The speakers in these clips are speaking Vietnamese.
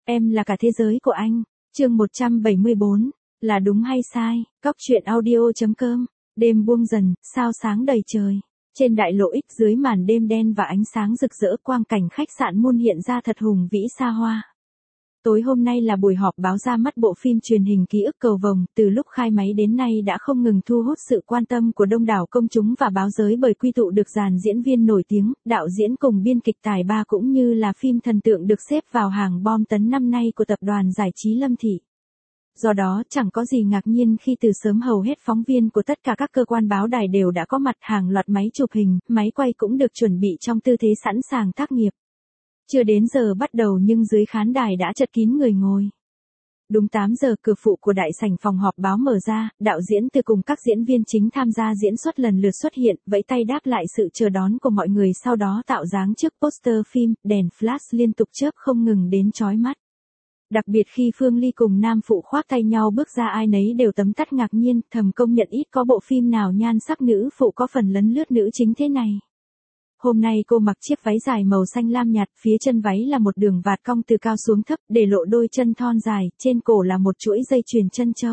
Em là cả thế giới của anh. Chương 174. Là đúng hay sai? Cóc truyện audio.com. Đêm buông dần, sao sáng đầy trời. Trên đại lộ X dưới màn đêm đen và ánh sáng rực rỡ, quang cảnh khách sạn Moon hiện ra thật hùng vĩ xa hoa. Tối hôm nay là buổi họp báo ra mắt bộ phim truyền hình Ký ức Cầu Vồng, từ lúc khai máy đến nay đã không ngừng thu hút sự quan tâm của đông đảo công chúng và báo giới bởi quy tụ được dàn diễn viên nổi tiếng, đạo diễn cùng biên kịch tài ba cũng như là phim thần tượng được xếp vào hàng bom tấn năm nay của tập đoàn giải trí Lâm Thị. Do đó, chẳng có gì ngạc nhiên khi từ sớm hầu hết phóng viên của tất cả các cơ quan báo đài đều đã có mặt, hàng loạt máy chụp hình, máy quay cũng được chuẩn bị trong tư thế sẵn sàng tác nghiệp. Chưa đến giờ bắt đầu nhưng dưới khán đài đã chật kín người ngồi. Đúng 8 giờ, cửa phụ của đại sảnh phòng họp báo mở ra, đạo diễn Từ cùng các diễn viên chính tham gia diễn xuất lần lượt xuất hiện, vẫy tay đáp lại sự chờ đón của mọi người, sau đó tạo dáng trước poster phim, đèn flash liên tục chớp không ngừng đến chói mắt. Đặc biệt khi Phương Ly cùng nam phụ khoác tay nhau bước ra, ai nấy đều tấm tắc ngạc nhiên, thầm công nhận ít có bộ phim nào nhan sắc nữ phụ có phần lấn lướt nữ chính thế này. Hôm nay cô mặc chiếc váy dài màu xanh lam nhạt, phía chân váy là một đường vạt cong từ cao xuống thấp, để lộ đôi chân thon dài, trên cổ là một chuỗi dây chuyền chân châu.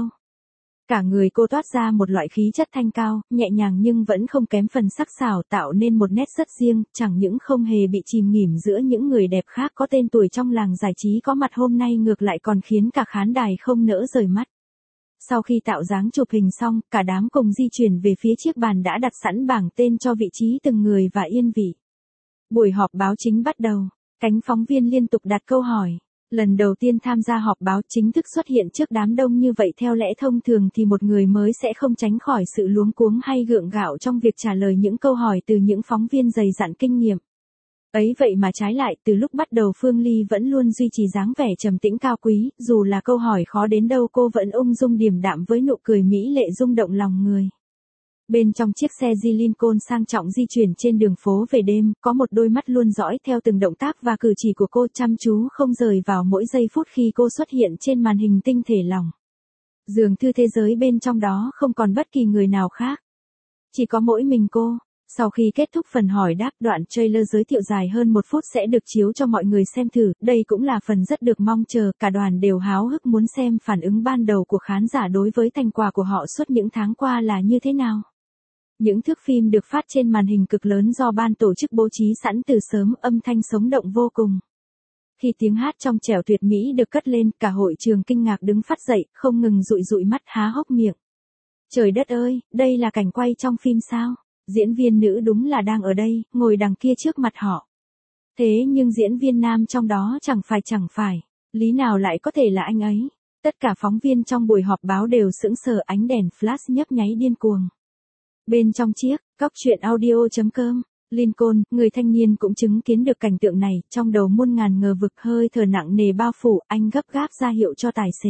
Cả người cô toát ra một loại khí chất thanh cao, nhẹ nhàng nhưng vẫn không kém phần sắc sảo, tạo nên một nét rất riêng, chẳng những không hề bị chìm nghỉm giữa những người đẹp khác có tên tuổi trong làng giải trí có mặt hôm nay, ngược lại còn khiến cả khán đài không nỡ rời mắt. Sau khi tạo dáng chụp hình xong, cả đám cùng di chuyển về phía chiếc bàn đã đặt sẵn bảng tên cho vị trí từng người và yên vị. Buổi họp báo chính bắt đầu, cánh phóng viên liên tục đặt câu hỏi. Lần đầu tiên tham gia họp báo chính thức xuất hiện trước đám đông như vậy, theo lẽ thông thường thì một người mới sẽ không tránh khỏi sự luống cuống hay gượng gạo trong việc trả lời những câu hỏi từ những phóng viên dày dặn kinh nghiệm. Ấy vậy mà trái lại, từ lúc bắt đầu Phương Ly vẫn luôn duy trì dáng vẻ trầm tĩnh cao quý, dù là câu hỏi khó đến đâu cô vẫn ung dung điềm đạm với nụ cười mỹ lệ rung động lòng người. Bên trong chiếc xe Jeep Lincoln sang trọng di chuyển trên đường phố về đêm, có một đôi mắt luôn dõi theo từng động tác và cử chỉ của cô, chăm chú không rời vào mỗi giây phút khi cô xuất hiện trên màn hình tinh thể lỏng. Dường như thế giới bên trong đó không còn bất kỳ người nào khác. Chỉ có mỗi mình cô. Sau khi kết thúc phần hỏi đáp, đoạn trailer giới thiệu dài hơn 1 phút sẽ được chiếu cho mọi người xem thử, đây cũng là phần rất được mong chờ, cả đoàn đều háo hức muốn xem phản ứng ban đầu của khán giả đối với thành quả của họ suốt những tháng qua là như thế nào. Những thước phim được phát trên màn hình cực lớn do ban tổ chức bố trí sẵn từ sớm, âm thanh sống động vô cùng. Khi tiếng hát trong trẻo tuyệt mỹ được cất lên, cả hội trường kinh ngạc đứng phắt dậy, không ngừng dụi dụi mắt há hốc miệng. Trời đất ơi, đây là cảnh quay trong phim sao? Diễn viên nữ đúng là đang ở đây, ngồi đằng kia trước mặt họ. Thế nhưng diễn viên nam trong đó chẳng phải, lý nào lại có thể là anh ấy? Tất cả phóng viên trong buổi họp báo đều sững sờ, ánh đèn flash nhấp nháy điên cuồng. Bên trong chiếc, cóc truyện audio.com, Lincoln, người thanh niên cũng chứng kiến được cảnh tượng này, trong đầu muôn ngàn ngờ vực, hơi thở nặng nề bao phủ, anh gấp gáp ra hiệu cho tài xế.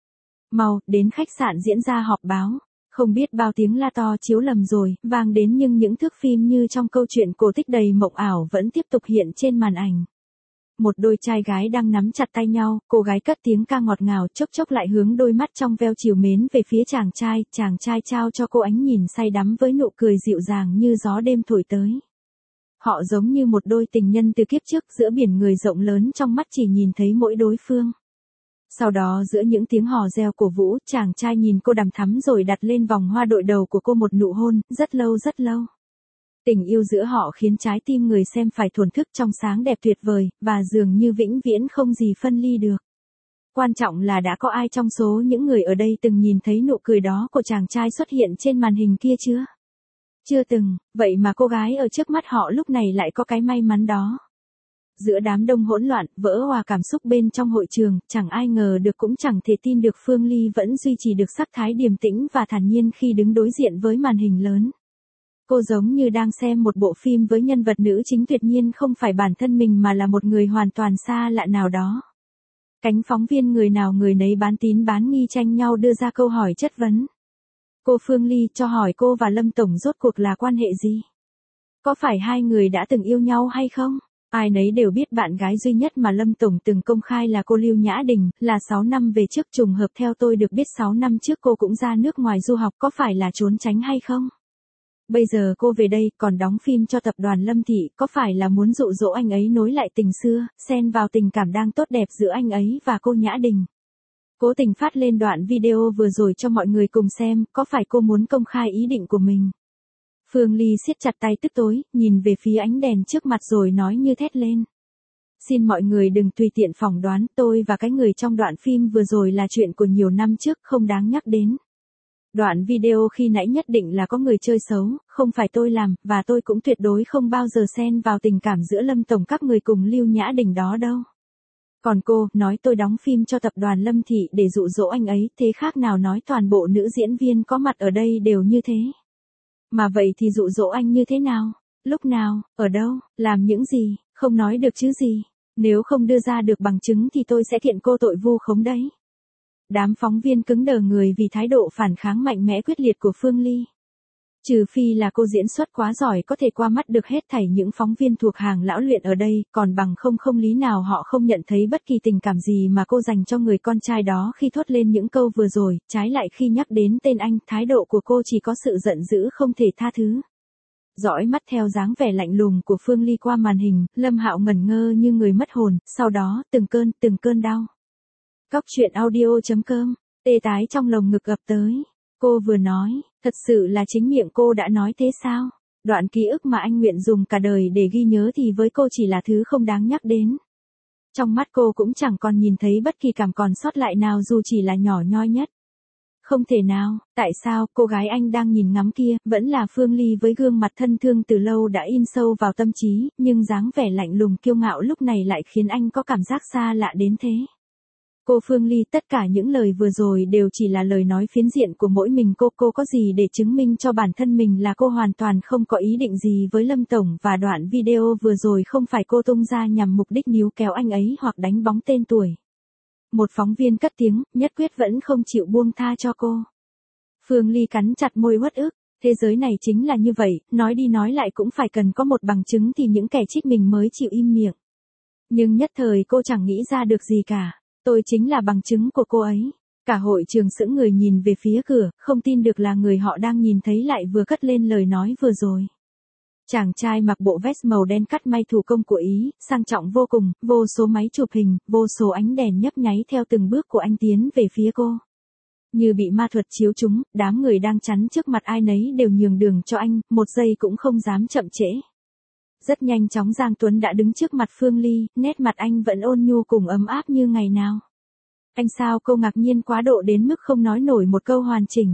Mau, đến khách sạn diễn ra họp báo. Không biết bao tiếng la to chiếu lầm rồi, vang đến, nhưng những thước phim như trong câu chuyện cổ tích đầy mộng ảo vẫn tiếp tục hiện trên màn ảnh. Một đôi trai gái đang nắm chặt tay nhau, cô gái cất tiếng ca ngọt ngào, chốc chốc lại hướng đôi mắt trong veo trìu mến về phía chàng trai trao cho cô ánh nhìn say đắm với nụ cười dịu dàng như gió đêm thổi tới. Họ giống như một đôi tình nhân từ kiếp trước, giữa biển người rộng lớn, trong mắt chỉ nhìn thấy mỗi đối phương. Sau đó giữa những tiếng hò reo cổ vũ, chàng trai nhìn cô đằm thắm rồi đặt lên vòng hoa đội đầu của cô một nụ hôn, rất lâu. Tình yêu giữa họ khiến trái tim người xem phải thổn thức, trong sáng đẹp tuyệt vời, và dường như vĩnh viễn không gì phân ly được. Quan trọng là đã có ai trong số những người ở đây từng nhìn thấy nụ cười đó của chàng trai xuất hiện trên màn hình kia chưa? Chưa từng, vậy mà cô gái ở trước mắt họ lúc này lại có cái may mắn đó. Giữa đám đông hỗn loạn, vỡ òa cảm xúc bên trong hội trường, chẳng ai ngờ được cũng chẳng thể tin được Phương Ly vẫn duy trì được sắc thái điềm tĩnh và thản nhiên khi đứng đối diện với màn hình lớn. Cô giống như đang xem một bộ phim với nhân vật nữ chính tuyệt nhiên không phải bản thân mình mà là một người hoàn toàn xa lạ nào đó. Cánh phóng viên người nào người nấy bán tín bán nghi tranh nhau đưa ra câu hỏi chất vấn. Cô Phương Ly cho hỏi cô và Lâm Tổng rốt cuộc là quan hệ gì? Có phải hai người đã từng yêu nhau hay không? Ai nấy đều biết bạn gái duy nhất mà Lâm Tổng từng công khai là cô Lưu Nhã Đình, là 6 năm về trước, trùng hợp theo tôi được biết 6 năm trước cô cũng ra nước ngoài du học, có phải là trốn tránh hay không? Bây giờ cô về đây còn đóng phim cho tập đoàn Lâm Thị, có phải là muốn dụ dỗ anh ấy nối lại tình xưa, xen vào tình cảm đang tốt đẹp giữa anh ấy và cô Nhã Đình? Cố tình phát lên đoạn video vừa rồi cho mọi người cùng xem, có phải cô muốn công khai ý định của mình? Phương Ly siết chặt tay tức tối, nhìn về phía ánh đèn trước mặt rồi nói như thét lên. Xin mọi người đừng tùy tiện phỏng đoán, tôi và cái người trong đoạn phim vừa rồi là chuyện của nhiều năm trước, không đáng nhắc đến. Đoạn video khi nãy nhất định là có người chơi xấu, không phải tôi làm, và tôi cũng tuyệt đối không bao giờ xen vào tình cảm giữa Lâm Tổng các người cùng Lưu Nhã Đình đó đâu. Còn cô, nói tôi đóng phim cho tập đoàn Lâm Thị để dụ dỗ anh ấy, thế khác nào nói toàn bộ nữ diễn viên có mặt ở đây đều như thế. Mà vậy thì dụ dỗ anh như thế nào? Lúc nào? Ở đâu? Làm những gì? Không nói được chứ gì? Nếu không đưa ra được bằng chứng thì tôi sẽ kiện cô tội vu khống đấy. Đám phóng viên cứng đờ người vì thái độ phản kháng mạnh mẽ quyết liệt của Phương Ly. Trừ phi là cô diễn xuất quá giỏi có thể qua mắt được hết thảy những phóng viên thuộc hàng lão luyện ở đây, còn bằng không lý nào họ không nhận thấy bất kỳ tình cảm gì mà cô dành cho người con trai đó khi thốt lên những câu vừa rồi, trái lại khi nhắc đến tên anh, thái độ của cô chỉ có sự giận dữ không thể tha thứ. Dõi mắt theo dáng vẻ lạnh lùng của Phương Ly qua màn hình, Lâm Hạo ngẩn ngơ như người mất hồn, sau đó, từng cơn đau. Cóc truyện audio.com, tê tái trong lồng ngực ập tới. Cô vừa nói, thật sự là chính miệng cô đã nói thế sao? Đoạn ký ức mà anh nguyện dùng cả đời để ghi nhớ thì với cô chỉ là thứ không đáng nhắc đến. Trong mắt cô cũng chẳng còn nhìn thấy bất kỳ cảm còn sót lại nào dù chỉ là nhỏ nhoi nhất. Không thể nào, tại sao cô gái anh đang nhìn ngắm kia vẫn là Phương Ly với gương mặt thân thương từ lâu đã in sâu vào tâm trí, nhưng dáng vẻ lạnh lùng kiêu ngạo lúc này lại khiến anh có cảm giác xa lạ đến thế. Cô Phương Ly, tất cả những lời vừa rồi đều chỉ là lời nói phiến diện của mỗi mình cô có gì để chứng minh cho bản thân mình là cô hoàn toàn không có ý định gì với Lâm Tổng và đoạn video vừa rồi không phải cô tung ra nhằm mục đích níu kéo anh ấy hoặc đánh bóng tên tuổi. Một phóng viên cất tiếng, nhất quyết vẫn không chịu buông tha cho cô. Phương Ly cắn chặt môi uất ức, thế giới này chính là như vậy, nói đi nói lại cũng phải cần có một bằng chứng thì những kẻ trích mình mới chịu im miệng. Nhưng nhất thời cô chẳng nghĩ ra được gì cả. Tôi chính là bằng chứng của cô ấy. Cả hội trường sững người nhìn về phía cửa, không tin được là người họ đang nhìn thấy lại vừa cất lên lời nói vừa rồi. Chàng trai mặc bộ vest màu đen cắt may thủ công của Ý, sang trọng vô cùng, vô số máy chụp hình, vô số ánh đèn nhấp nháy theo từng bước của anh tiến về phía cô. Như bị ma thuật chiếu trúng, đám người đang chắn trước mặt ai nấy đều nhường đường cho anh, một giây cũng không dám chậm trễ. Rất nhanh chóng Giang Tuấn đã đứng trước mặt Phương Ly, nét mặt anh vẫn ôn nhu cùng ấm áp như ngày nào. Anh sao? Cô ngạc nhiên quá độ đến mức không nói nổi một câu hoàn chỉnh.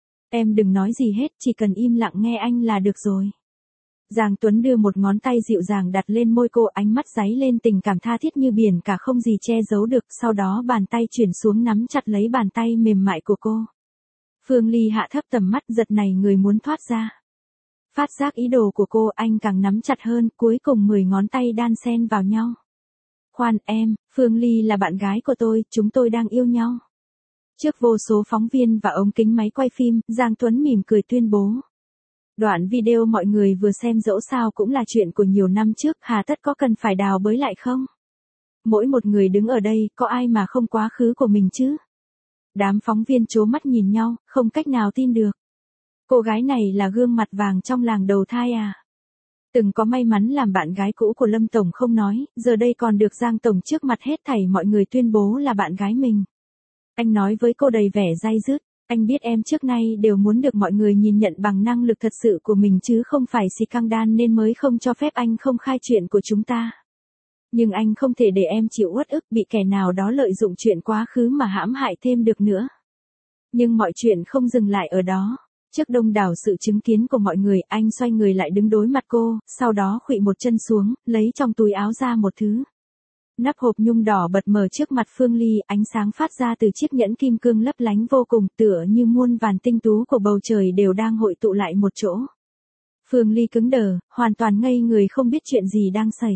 Em đừng nói gì hết, chỉ cần im lặng nghe anh là được rồi. Giang Tuấn đưa một ngón tay dịu dàng đặt lên môi cô, ánh mắt dáy lên tình cảm tha thiết như biển cả không gì che giấu được, sau đó bàn tay chuyển xuống nắm chặt lấy bàn tay mềm mại của cô. Phương Ly hạ thấp tầm mắt, giật này người muốn thoát ra. Phát giác ý đồ của cô, anh càng nắm chặt hơn, cuối cùng 10 ngón tay đan xen vào nhau. Khoan em, Phương Ly là bạn gái của tôi, chúng tôi đang yêu nhau. Trước vô số phóng viên và ống kính máy quay phim, Giang Tuấn mỉm cười tuyên bố. Đoạn video mọi người vừa xem dẫu sao cũng là chuyện của nhiều năm trước, hà tất có cần phải đào bới lại không? Mỗi một người đứng ở đây, có ai mà không quá khứ của mình chứ? Đám phóng viên trố mắt nhìn nhau, không cách nào tin được. Cô gái này là gương mặt vàng trong làng đầu thai à? Từng có may mắn làm bạn gái cũ của Lâm Tổng không nói, giờ đây còn được Giang Tổng trước mặt hết thảy mọi người tuyên bố là bạn gái mình. Anh nói với cô đầy vẻ day dứt, anh biết em trước nay đều muốn được mọi người nhìn nhận bằng năng lực thật sự của mình chứ không phải xì căng đan nên mới không cho phép anh không khai chuyện của chúng ta. Nhưng anh không thể để em chịu uất ức bị kẻ nào đó lợi dụng chuyện quá khứ mà hãm hại thêm được nữa. Nhưng mọi chuyện không dừng lại ở đó. Trước đông đảo sự chứng kiến của mọi người, anh xoay người lại đứng đối mặt cô, sau đó khuỵu một chân xuống, lấy trong túi áo ra một thứ. Nắp hộp nhung đỏ bật mở trước mặt Phương Ly, ánh sáng phát ra từ chiếc nhẫn kim cương lấp lánh vô cùng, tựa như muôn vàn tinh tú của bầu trời đều đang hội tụ lại một chỗ. Phương Ly cứng đờ, hoàn toàn ngây người không biết chuyện gì đang xảy.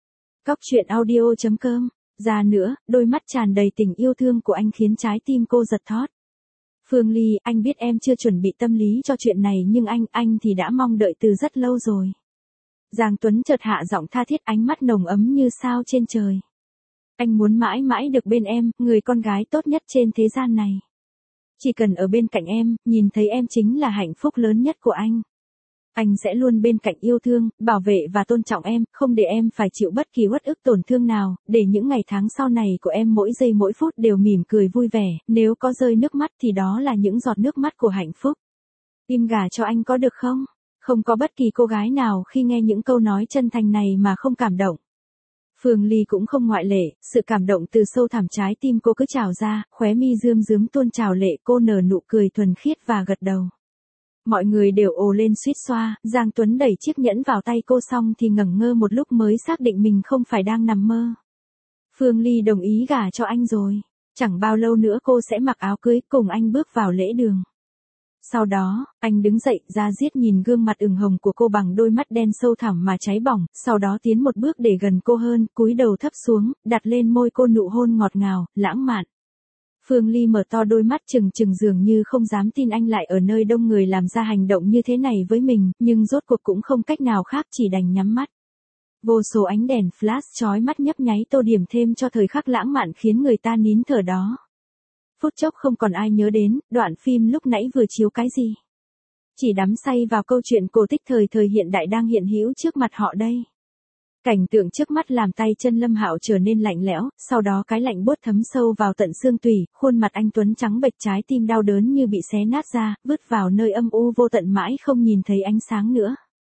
Cóc truyện audio.com, ra nữa, đôi mắt tràn đầy tình yêu thương của anh khiến trái tim cô giật thót. Phương Ly, anh biết em chưa chuẩn bị tâm lý cho chuyện này nhưng anh thì đã mong đợi từ rất lâu rồi. Giang Tuấn chợt hạ giọng tha thiết, ánh mắt nồng ấm như sao trên trời. Anh muốn mãi mãi được bên em, người con gái tốt nhất trên thế gian này. Chỉ cần ở bên cạnh em, nhìn thấy em chính là hạnh phúc lớn nhất của anh. Anh sẽ luôn bên cạnh yêu thương, bảo vệ và tôn trọng em, không để em phải chịu bất kỳ uất ức tổn thương nào, để những ngày tháng sau này của em mỗi giây mỗi phút đều mỉm cười vui vẻ, nếu có rơi nước mắt thì đó là những giọt nước mắt của hạnh phúc. Im gà cho anh có được không? Không có bất kỳ cô gái nào khi nghe những câu nói chân thành này mà không cảm động. Phương Ly cũng không ngoại lệ, sự cảm động từ sâu thẳm trái tim cô cứ trào ra, khóe mi rơm rớm tuôn trào lệ, cô nở nụ cười thuần khiết và gật đầu. Mọi người đều ồ lên suýt xoa, Giang Tuấn đẩy chiếc nhẫn vào tay cô xong thì ngẩn ngơ một lúc mới xác định mình không phải đang nằm mơ. Phương Ly đồng ý gả cho anh rồi. Chẳng bao lâu nữa cô sẽ mặc áo cưới cùng anh bước vào lễ đường. Sau đó, anh đứng dậy ra diết nhìn gương mặt ửng hồng của cô bằng đôi mắt đen sâu thẳm mà cháy bỏng, sau đó tiến một bước để gần cô hơn, cúi đầu thấp xuống, đặt lên môi cô nụ hôn ngọt ngào, lãng mạn. Phương Ly mở to đôi mắt trừng trừng dường như không dám tin anh lại ở nơi đông người làm ra hành động như thế này với mình, nhưng rốt cuộc cũng không cách nào khác chỉ đành nhắm mắt. Vô số ánh đèn flash chói mắt nhấp nháy tô điểm thêm cho thời khắc lãng mạn khiến người ta nín thở đó. Phút chốc không còn ai nhớ đến, đoạn phim lúc nãy vừa chiếu cái gì. Chỉ đắm say vào câu chuyện cổ tích thời hiện đại đang hiện hữu trước mặt họ đây. Cảnh tượng trước mắt làm tay chân Lâm Hạo trở nên lạnh lẽo, sau đó cái lạnh buốt thấm sâu vào tận xương tủy, khuôn mặt anh Tuấn trắng bệch, trái tim đau đớn như bị xé nát ra, vứt vào nơi âm u vô tận mãi không nhìn thấy ánh sáng nữa.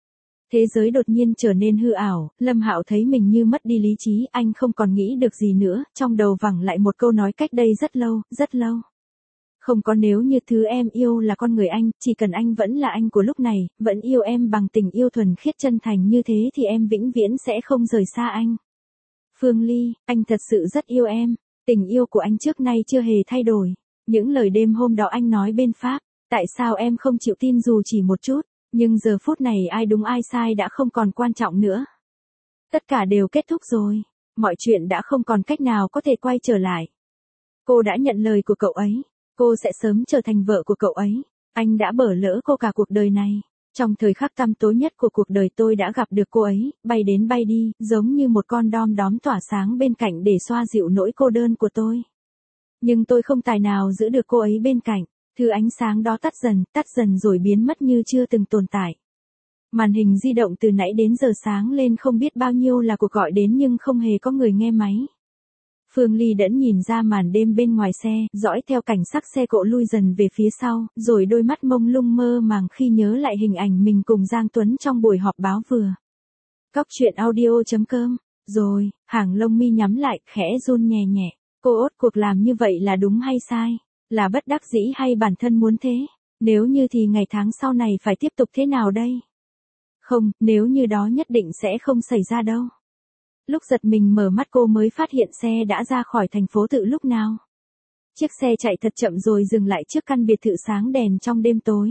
Thế giới đột nhiên trở nên hư ảo, Lâm Hạo thấy mình như mất đi lý trí, anh không còn nghĩ được gì nữa, trong đầu vẳng lại một câu nói cách đây rất lâu, rất lâu. Không có nếu như thứ em yêu là con người anh, chỉ cần anh vẫn là anh của lúc này, vẫn yêu em bằng tình yêu thuần khiết chân thành như thế thì em vĩnh viễn sẽ không rời xa anh. Phương Ly, anh thật sự rất yêu em, tình yêu của anh trước nay chưa hề thay đổi. Những lời đêm hôm đó anh nói bên Pháp, tại sao em không chịu tin dù chỉ một chút, nhưng giờ phút này ai đúng ai sai đã không còn quan trọng nữa. Tất cả đều kết thúc rồi, mọi chuyện đã không còn cách nào có thể quay trở lại. Cô đã nhận lời của cậu ấy. Cô sẽ sớm trở thành vợ của cậu ấy. Anh đã bỏ lỡ cô cả cuộc đời này. Trong thời khắc tăm tối nhất của cuộc đời tôi đã gặp được cô ấy, bay đến bay đi, giống như một con đom đóm tỏa sáng bên cạnh để xoa dịu nỗi cô đơn của tôi. Nhưng tôi không tài nào giữ được cô ấy bên cạnh. Thứ ánh sáng đó tắt dần rồi biến mất như chưa từng tồn tại. Màn hình di động từ nãy đến giờ sáng lên không biết bao nhiêu là cuộc gọi đến nhưng không hề có người nghe máy. Phương Ly đẫn nhìn ra màn đêm bên ngoài xe, dõi theo cảnh sắc xe cộ lui dần về phía sau, rồi đôi mắt mông lung mơ màng khi nhớ lại hình ảnh mình cùng Giang Tuấn trong buổi họp báo vừa. Cóc truyện audio.com. Rồi, hàng lông mi nhắm lại, khẽ run nhẹ nhẹ. Cô ốt cuộc làm như vậy là đúng hay sai? Là bất đắc dĩ hay bản thân muốn thế? Nếu như thì ngày tháng sau này phải tiếp tục thế nào đây? Không, nếu như đó nhất định sẽ không xảy ra đâu. Lúc giật mình mở mắt cô mới phát hiện xe đã ra khỏi thành phố tự lúc nào. Chiếc xe chạy thật chậm rồi dừng lại trước căn biệt thự sáng đèn trong đêm tối.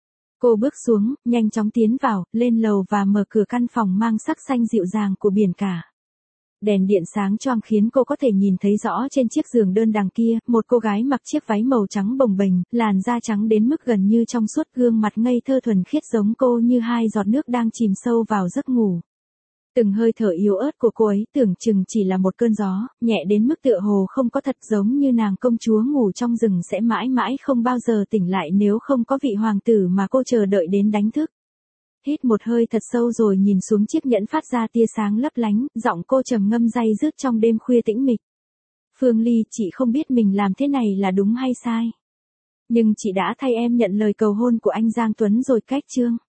Cô bước xuống, nhanh chóng tiến vào, lên lầu và mở cửa căn phòng mang sắc xanh dịu dàng của biển cả. Đèn điện sáng choang khiến cô có thể nhìn thấy rõ trên chiếc giường đơn đằng kia, một cô gái mặc chiếc váy màu trắng bồng bềnh, làn da trắng đến mức gần như trong suốt, gương mặt ngây thơ thuần khiết giống cô như hai giọt nước đang chìm sâu vào giấc ngủ. Từng hơi thở yếu ớt của cô ấy tưởng chừng chỉ là một cơn gió, nhẹ đến mức tựa hồ không có thật, giống như nàng công chúa ngủ trong rừng sẽ mãi mãi không bao giờ tỉnh lại nếu không có vị hoàng tử mà cô chờ đợi đến đánh thức. Hít một hơi thật sâu rồi nhìn xuống chiếc nhẫn phát ra tia sáng lấp lánh, giọng cô trầm ngâm day dứt trong đêm khuya tĩnh mịch. Phương Ly, chị không biết mình làm thế này là đúng hay sai. Nhưng chị đã thay em nhận lời cầu hôn của anh Giang Tuấn rồi cách chương.